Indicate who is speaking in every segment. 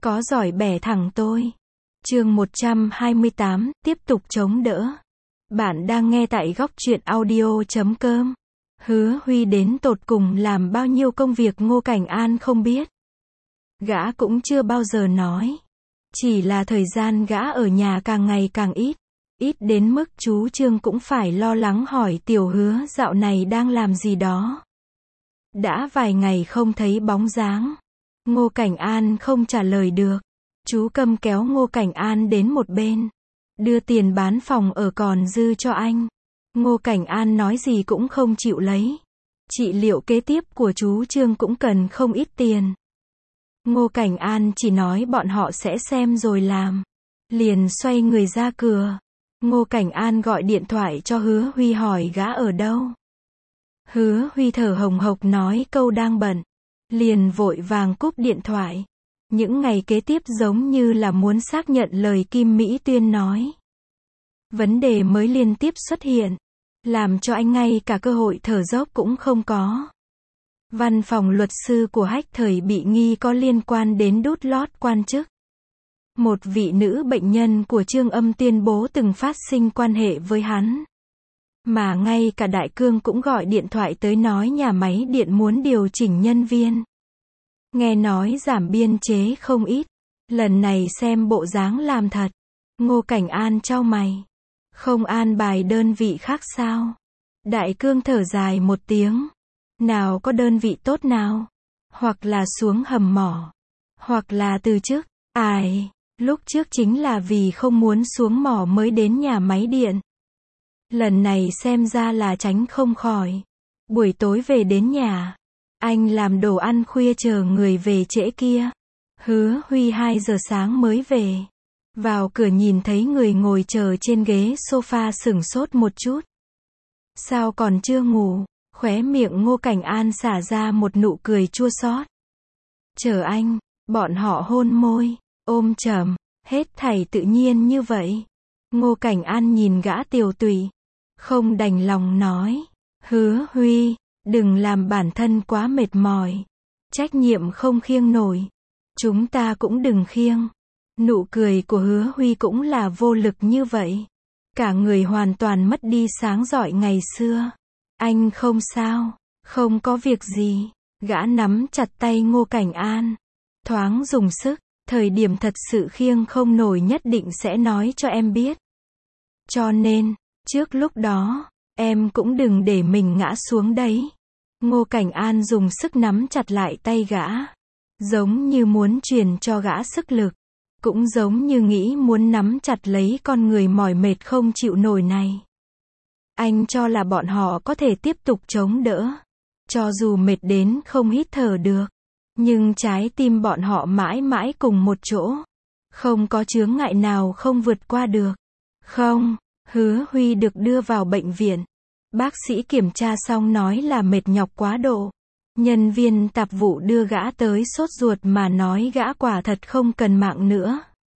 Speaker 1: có giỏi bẻ thẳng tôi. Chương 128, tiếp tục chống đỡ. Bạn đang nghe tại góc truyện audio.com. Hứa Huy đến tột cùng làm bao nhiêu công việc Ngô Cảnh An không biết. Gã cũng chưa bao giờ nói. Chỉ là thời gian gã ở nhà càng ngày càng ít. Ít đến mức chú Trương cũng phải lo lắng hỏi Tiểu Hứa dạo này đang làm gì đó. Đã vài ngày không thấy bóng dáng. Ngô Cảnh An không trả lời được. Chú Câm kéo Ngô Cảnh An đến một bên. Đưa tiền bán phòng ở còn dư cho anh. Ngô Cảnh An nói gì cũng không chịu lấy. Trị liệu kế tiếp của chú Trương cũng cần không ít tiền. Ngô Cảnh An chỉ nói bọn họ sẽ xem rồi làm. Liền xoay người ra cửa. Ngô Cảnh An gọi điện thoại cho Hứa Huy hỏi gã ở đâu. Hứa Huy thở hồng hộc nói câu đang bận. Liền vội vàng cúp điện thoại. Những ngày kế tiếp giống như là muốn xác nhận lời Kim Mỹ Tuyên nói. Vấn đề mới liên tiếp xuất hiện. Làm cho anh ngay cả cơ hội thở dốc cũng không có. Văn phòng luật sư của Hách Thời bị nghi có liên quan đến đút lót quan chức. Một vị nữ bệnh nhân của Trương Âm tuyên bố từng phát sinh quan hệ với hắn. Mà ngay cả Đại Cương cũng gọi điện thoại tới nói nhà máy điện muốn điều chỉnh nhân viên. Nghe nói giảm biên chế không ít. Lần này xem bộ dáng làm thật. Ngô Cảnh An chau mày. Không an bài đơn vị khác sao? Đại Cương thở dài một tiếng. Nào có đơn vị tốt nào? Hoặc là xuống hầm mỏ. Hoặc là từ chức. Ai, lúc trước chính là vì không muốn xuống mỏ mới đến nhà máy điện. Lần này xem ra là tránh không khỏi. Buổi tối về đến nhà. Anh làm đồ ăn khuya chờ người về trễ kia. Hứa Huy 2 giờ sáng mới về. Vào cửa nhìn thấy người ngồi chờ trên ghế sofa sửng sốt một chút. Sao còn chưa ngủ? Khóe miệng Ngô Cảnh An xả ra một nụ cười chua xót. Chờ anh, bọn họ hôn môi, ôm chầm, hết thảy tự nhiên như vậy. Ngô Cảnh An nhìn gã tiều tụy, không đành lòng nói. Hứa Huy, đừng làm bản thân quá mệt mỏi. Trách nhiệm không khiêng nổi. Chúng ta cũng đừng khiêng. Nụ cười của Hứa Huy cũng là vô lực như vậy. Cả người hoàn toàn mất đi sáng rọi ngày xưa. Anh không sao, không có việc gì. Gã nắm chặt tay Ngô Cảnh An. Thoáng dùng sức, thời điểm thật sự khiêng không nổi nhất định sẽ nói cho em biết. Cho nên, trước lúc đó, em cũng đừng để mình ngã xuống đấy. Ngô Cảnh An dùng sức nắm chặt lại tay gã. Giống như muốn truyền cho gã sức lực. Cũng giống như nghĩ muốn nắm chặt lấy con người mỏi mệt không chịu nổi này. Anh cho là bọn họ có thể tiếp tục chống đỡ. Cho dù mệt đến không hít thở được. Nhưng trái tim bọn họ mãi mãi cùng một chỗ. Không có chướng ngại nào không vượt qua được. Không, Hứa Huy được đưa vào bệnh viện. Bác sĩ kiểm tra xong nói là mệt nhọc quá độ. Nhân viên tạp vụ đưa gã tới sốt ruột mà nói gã quả thật không cần mạng nữa.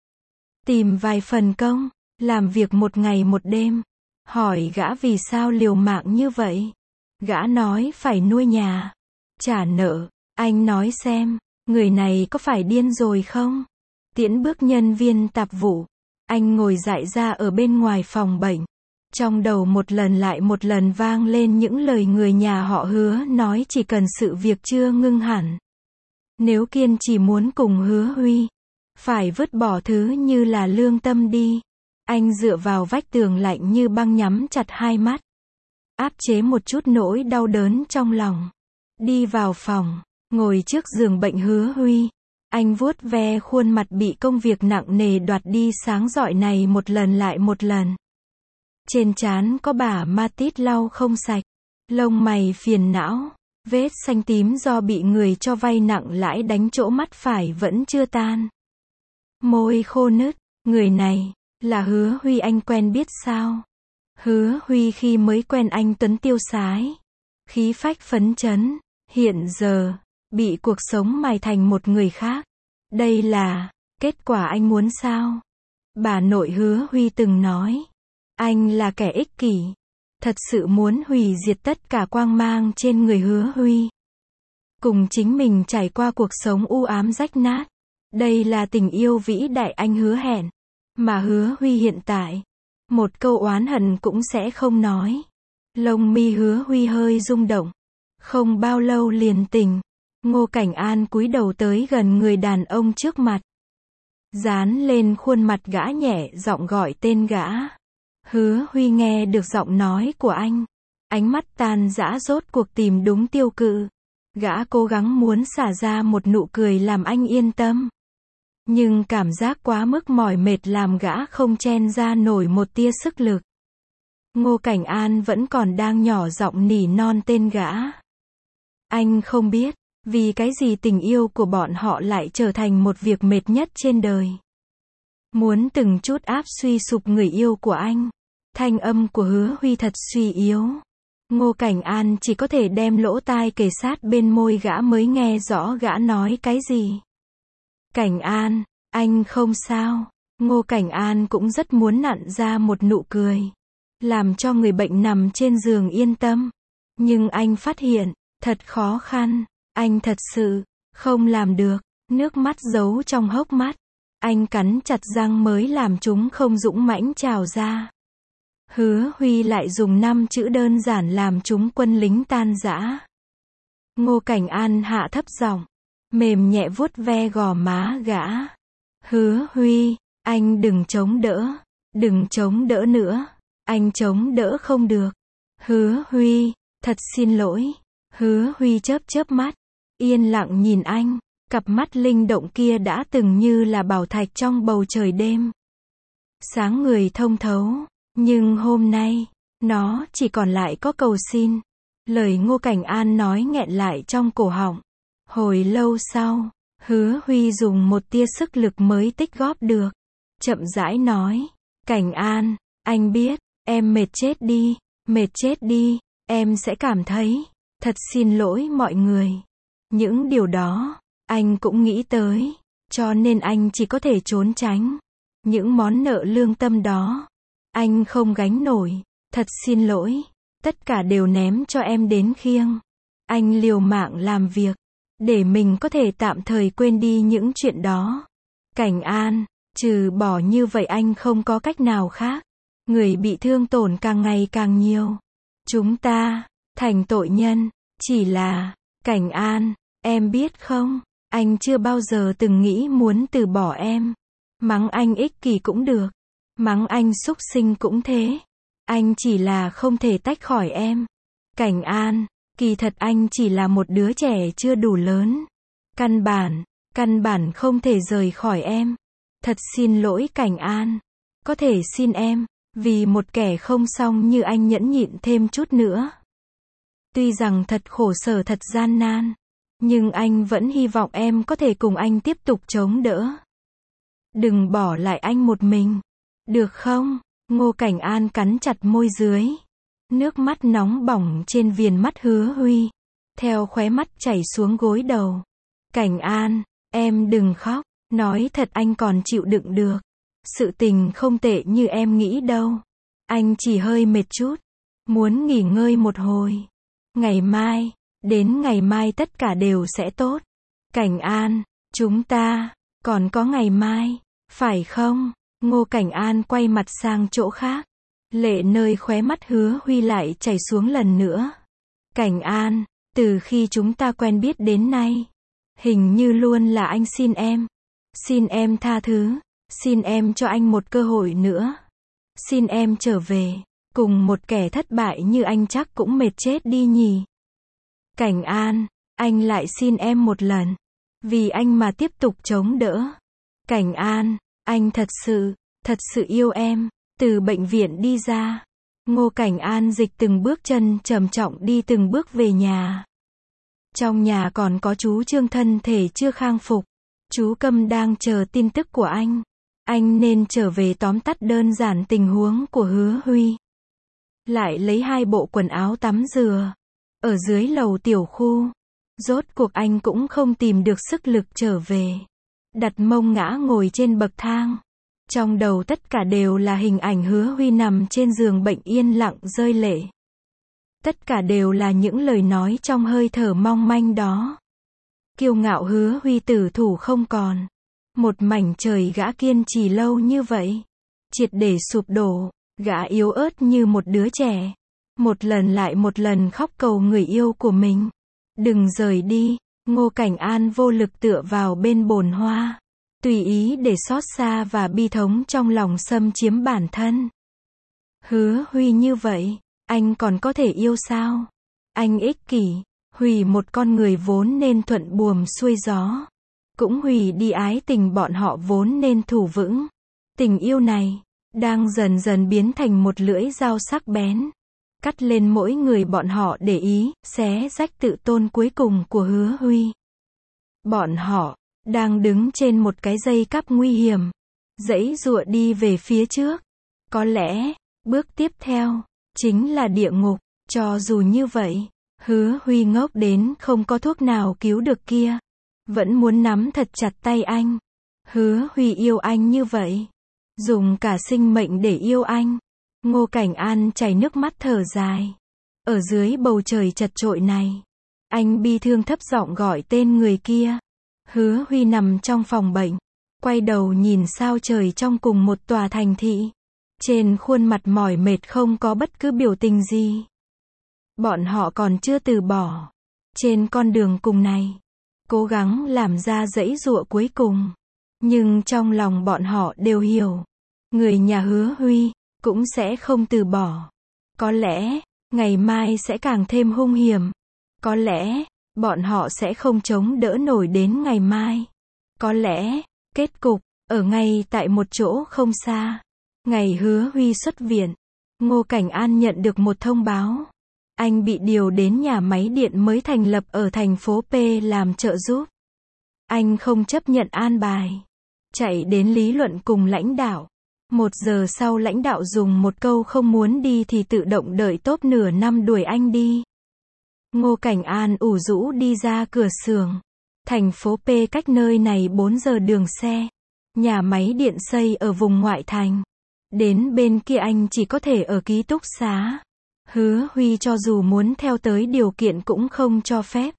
Speaker 1: Tìm vài phần công, làm việc một ngày một đêm. Hỏi gã vì sao liều mạng như vậy. Gã nói phải nuôi nhà, trả nợ. Anh nói xem, người này có phải điên rồi không? Tiễn bước nhân viên tạp vụ. Anh ngồi dại ra ở bên ngoài phòng bệnh. Trong đầu một lần lại một lần vang lên những lời người nhà họ Hứa nói chỉ cần sự việc chưa ngưng hẳn. Nếu kiên trì muốn cùng Hứa Huy, phải vứt bỏ thứ như là lương tâm đi. Anh dựa vào vách tường lạnh như băng nhắm chặt hai mắt. Áp chế một chút nỗi đau đớn trong lòng. Đi vào phòng, ngồi trước giường bệnh Hứa Huy. Anh vuốt ve khuôn mặt bị công việc nặng nề đoạt đi sáng rọi này một lần lại một lần. Trên trán có bả ma tít lau không sạch. Lông mày phiền não. Vết xanh tím do bị người cho vay nặng lãi đánh chỗ mắt phải vẫn chưa tan. Môi khô nứt. Người này, là Hứa Huy anh quen biết sao? Hứa Huy khi mới quen anh tuấn tiêu sái. Khí phách phấn chấn. Hiện giờ, bị cuộc sống mài thành một người khác. Đây là, kết quả anh muốn sao? Bà nội Hứa Huy từng nói. Anh là kẻ ích kỷ. Thật sự muốn hủy diệt tất cả quang mang trên người Hứa Huy. Cùng chính mình trải qua cuộc sống u ám rách nát. Đây là tình yêu vĩ đại anh hứa hẹn. Mà Hứa Huy hiện tại, một câu oán hận cũng sẽ không nói. Lông mi Hứa Huy hơi rung động. Không bao lâu liền tỉnh. Ngô Cảnh An cúi đầu tới gần người đàn ông trước mặt. Dán lên khuôn mặt gã nhẹ giọng gọi tên gã. Hứa Huy nghe được giọng nói của anh. Ánh mắt tan rã rốt cuộc tìm đúng tiêu cự. Gã cố gắng muốn xả ra một nụ cười làm anh yên tâm. Nhưng cảm giác quá mức mỏi mệt làm gã không chen ra nổi một tia sức lực. Ngô Cảnh An vẫn còn đang nhỏ giọng nỉ non tên gã. Anh không biết, vì cái gì tình yêu của bọn họ lại trở thành một việc mệt nhất trên đời. Muốn từng chút áp suy sụp người yêu của anh. Thanh âm của Hứa Huy thật suy yếu. Ngô Cảnh An chỉ có thể đem lỗ tai kề sát bên môi gã mới nghe rõ gã nói cái gì. Cảnh An, anh không sao. Ngô Cảnh An cũng rất muốn nặn ra một nụ cười. Làm cho người bệnh nằm trên giường yên tâm. Nhưng anh phát hiện, thật khó khăn. Anh thật sự, không làm được. Nước mắt giấu trong hốc mắt. Anh cắn chặt răng mới làm chúng không dũng mãnh trào ra. Hứa Huy lại dùng 5 chữ đơn giản làm chúng quân lính tan rã. Ngô Cảnh An hạ thấp giọng, mềm nhẹ vuốt ve gò má gã. Hứa Huy, anh đừng chống đỡ. Đừng chống đỡ nữa. Anh chống đỡ không được. Hứa Huy, thật xin lỗi. Hứa Huy chớp chớp mắt. Yên lặng nhìn anh. Cặp mắt linh động kia đã từng như là bảo thạch trong bầu trời đêm. Sáng người thông thấu. Nhưng hôm nay, nó chỉ còn lại có cầu xin. Lời Ngô Cảnh An nói nghẹn lại trong cổ họng. Hồi lâu sau, Hứa Huy dùng một tia sức lực mới tích góp được. Chậm rãi nói. Cảnh An, anh biết, em mệt chết đi. Mệt chết đi, em sẽ cảm thấy. Thật xin lỗi mọi người. Những điều đó, anh cũng nghĩ tới. Cho nên anh chỉ có thể trốn tránh. Những món nợ lương tâm đó. Anh không gánh nổi. Thật xin lỗi. Tất cả đều ném cho em đến khiêng. Anh liều mạng làm việc. Để mình có thể tạm thời quên đi những chuyện đó. Cảnh An, trừ bỏ như vậy anh không có cách nào khác. Người bị thương tổn càng ngày càng nhiều. Chúng ta, thành tội nhân. Chỉ là, Cảnh An, em biết không, anh chưa bao giờ từng nghĩ muốn từ bỏ em. Mắng anh ích kỷ cũng được. Mắng anh súc sinh cũng thế. Anh chỉ là không thể tách khỏi em. Cảnh An, kỳ thật anh chỉ là một đứa trẻ chưa đủ lớn. Căn bản không thể rời khỏi em. Thật xin lỗi Cảnh An. Có thể xin em, vì một kẻ không xong như anh nhẫn nhịn thêm chút nữa. Tuy rằng thật khổ sở thật gian nan. Nhưng anh vẫn hy vọng em có thể cùng anh tiếp tục chống đỡ. Đừng bỏ lại anh một mình. Được không? Ngô Cảnh An cắn chặt môi dưới. Nước mắt nóng bỏng trên viền mắt Hứa Huy. Theo khóe mắt chảy xuống gối đầu. Cảnh An, em đừng khóc. Nói thật anh còn chịu đựng được. Sự tình không tệ như em nghĩ đâu. Anh chỉ hơi mệt chút. Muốn nghỉ ngơi một hồi. Ngày mai, đến ngày mai tất cả đều sẽ tốt. Cảnh An, chúng ta, còn có ngày mai, phải không? Ngô Cảnh An quay mặt sang chỗ khác. Lệ nơi khóe mắt Hứa Huy lại chảy xuống lần nữa. Cảnh An, từ khi chúng ta quen biết đến nay, hình như luôn là anh xin em. Xin em tha thứ. Xin em cho anh một cơ hội nữa. Xin em trở về. Cùng một kẻ thất bại như anh chắc cũng mệt chết đi nhỉ. Cảnh An, anh lại xin em một lần. Vì anh mà tiếp tục chống đỡ. Cảnh An, anh thật sự yêu em. Từ bệnh viện đi ra. Ngô Cảnh An dịch từng bước chân trầm trọng đi từng bước về nhà. Trong nhà còn có chú Trương thân thể chưa khang phục. Chú Câm đang chờ tin tức của anh. Anh nên trở về tóm tắt đơn giản tình huống của Hứa Huy. Lại lấy 2 bộ quần áo tắm rửa. Ở dưới lầu tiểu khu. Rốt cuộc anh cũng không tìm được sức lực trở về. Đặt mông ngã ngồi trên bậc thang. Trong đầu tất cả đều là hình ảnh Hứa Huy nằm trên giường bệnh yên lặng rơi lệ. Tất cả đều là những lời nói trong hơi thở mong manh đó. Kiêu ngạo Hứa Huy tử thủ không còn. Một mảnh trời gã kiên trì lâu như vậy, triệt để sụp đổ, gã yếu ớt như một đứa trẻ. Một lần lại một lần khóc cầu người yêu của mình. Đừng rời đi, Ngô Cảnh An vô lực tựa vào bên bồn hoa. Tùy ý để xót xa và bi thống trong lòng xâm chiếm bản thân. Hứa Huy như vậy, anh còn có thể yêu sao? Anh ích kỷ, hủy một con người vốn nên thuận buồm xuôi gió. Cũng hủy đi ái tình bọn họ vốn nên thủ vững. Tình yêu này, đang dần dần biến thành một lưỡi dao sắc bén. Cắt lên mỗi người bọn họ để ý, xé rách tự tôn cuối cùng của Hứa Huy. Bọn họ, đang đứng trên một cái dây cáp nguy hiểm. Giãy giụa đi về phía trước. Có lẽ, bước tiếp theo, chính là địa ngục. Cho dù như vậy, Hứa Huy ngốc đến không có thuốc nào cứu được kia. Vẫn muốn nắm thật chặt tay anh. Hứa Huy yêu anh như vậy. Dùng cả sinh mệnh để yêu anh. Ngô Cảnh An chảy nước mắt thở dài. Ở dưới bầu trời chật chội này, anh bi thương thấp giọng gọi tên người kia. Hứa Huy nằm trong phòng bệnh, quay đầu nhìn sao trời trong cùng một tòa thành thị. Trên khuôn mặt mỏi mệt không có bất cứ biểu tình gì. Bọn họ còn chưa từ bỏ. Trên con đường cùng này, cố gắng làm ra giãy giụa cuối cùng. Nhưng trong lòng bọn họ đều hiểu, người nhà Hứa Huy cũng sẽ không từ bỏ. Có lẽ, ngày mai sẽ càng thêm hung hiểm. Có lẽ, bọn họ sẽ không chống đỡ nổi đến ngày mai. Có lẽ, kết cục, ở ngay tại một chỗ không xa. Ngày Hứa Huy xuất viện, Ngô Cảnh An nhận được một thông báo. Anh bị điều đến nhà máy điện mới thành lập ở thành phố P làm trợ giúp. Anh không chấp nhận an bài. Chạy đến lý luận cùng lãnh đạo. 1 giờ sau lãnh đạo dùng một câu không muốn đi thì tự động đợi top nửa năm đuổi anh đi. Ngô Cảnh An ủ rũ đi ra cửa xưởng. Thành phố P cách nơi này 4 giờ đường xe. Nhà máy điện xây ở vùng ngoại thành. Đến bên kia anh chỉ có thể ở ký túc xá. Hứa Huy cho dù muốn theo tới điều kiện cũng không cho phép.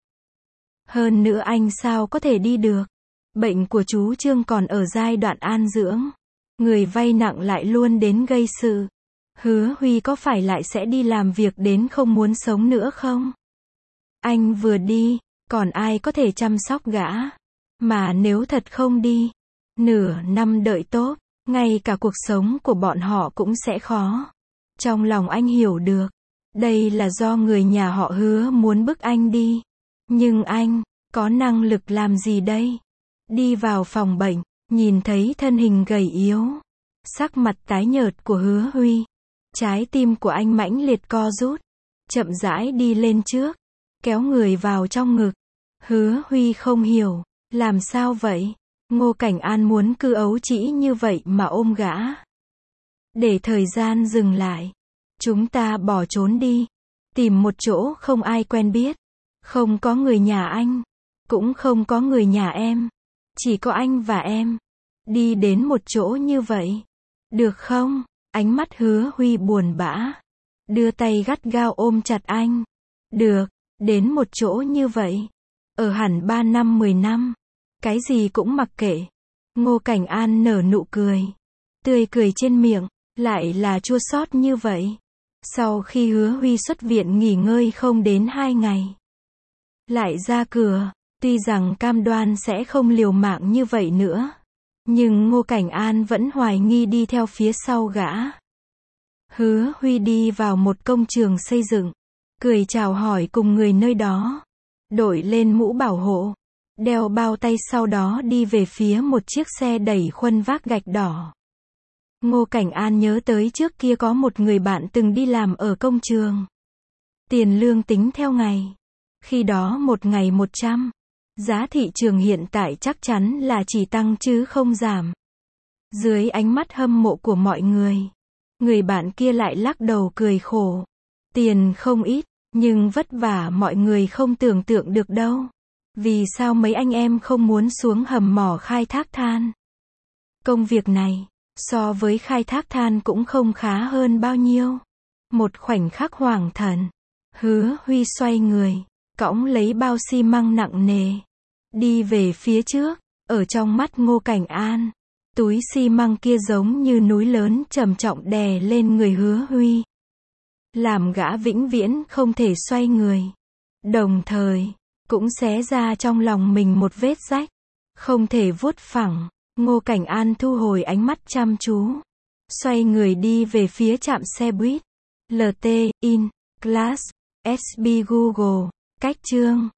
Speaker 1: Hơn nữa anh sao có thể đi được. Bệnh của chú Trương còn ở giai đoạn an dưỡng. Người vay nặng lại luôn đến gây sự. Hứa Huy có phải lại sẽ đi làm việc đến không muốn sống nữa không? Anh vừa đi, còn ai có thể chăm sóc gã? Mà nếu thật không đi, nửa năm đợi tốt, ngay cả cuộc sống của bọn họ cũng sẽ khó. Trong lòng anh hiểu được, đây là do người nhà họ Hứa muốn bức anh đi. Nhưng anh, có năng lực làm gì đây? Đi vào phòng bệnh, nhìn thấy thân hình gầy yếu, sắc mặt tái nhợt của Hứa Huy. Trái tim của anh mãnh liệt co rút, chậm rãi đi lên trước, kéo người vào trong ngực. Hứa Huy không hiểu, làm sao vậy? Ngô Cảnh An muốn cứ ấu trĩ như vậy mà ôm gã. Để thời gian dừng lại. Chúng ta bỏ trốn đi. Tìm một chỗ không ai quen biết. Không có người nhà anh. Cũng không có người nhà em. Chỉ có anh và em. Đi đến một chỗ như vậy. Được không? Ánh mắt Hứa Huy buồn bã. Đưa tay gắt gao ôm chặt anh. Được, đến một chỗ như vậy. Ở hẳn 3 năm 10 năm. Cái gì cũng mặc kệ. Ngô Cảnh An nở nụ cười. Tươi cười trên miệng, lại là chua xót như vậy. Sau khi Hứa Huy xuất viện nghỉ ngơi không đến 2 ngày. Lại ra cửa, tuy rằng cam đoan sẽ không liều mạng như vậy nữa. Nhưng Ngô Cảnh An vẫn hoài nghi đi theo phía sau gã. Hứa Huy đi vào một công trường xây dựng. Cười chào hỏi cùng người nơi đó. Đội lên mũ bảo hộ. Đeo bao tay sau đó đi về phía một chiếc xe đẩy khuân vác gạch đỏ. Ngô Cảnh An nhớ tới trước kia có một người bạn từng đi làm ở công trường. Tiền lương tính theo ngày. Khi đó một ngày 100. Giá thị trường hiện tại chắc chắn là chỉ tăng chứ không giảm. Dưới ánh mắt hâm mộ của mọi người bạn kia lại lắc đầu cười khổ. Tiền không ít, nhưng vất vả mọi người không tưởng tượng được đâu. Vì sao mấy anh em không muốn xuống hầm mỏ khai thác than? Công việc này, so với khai thác than cũng không khá hơn bao nhiêu. Một khoảnh khắc hoảng thần, Hứa Huy xoay người, cõng lấy bao xi măng nặng nề, đi về phía trước. Ở trong mắt Ngô Cảnh An, túi xi măng kia giống như núi lớn trầm trọng đè lên người Hứa Huy, làm gã vĩnh viễn không thể xoay người. Đồng thời, cũng xé ra trong lòng mình một vết rách, không thể vuốt phẳng. Ngô Cảnh An thu hồi ánh mắt chăm chú, xoay người đi về phía trạm xe buýt. LT, In, Class, SB Google, cách chương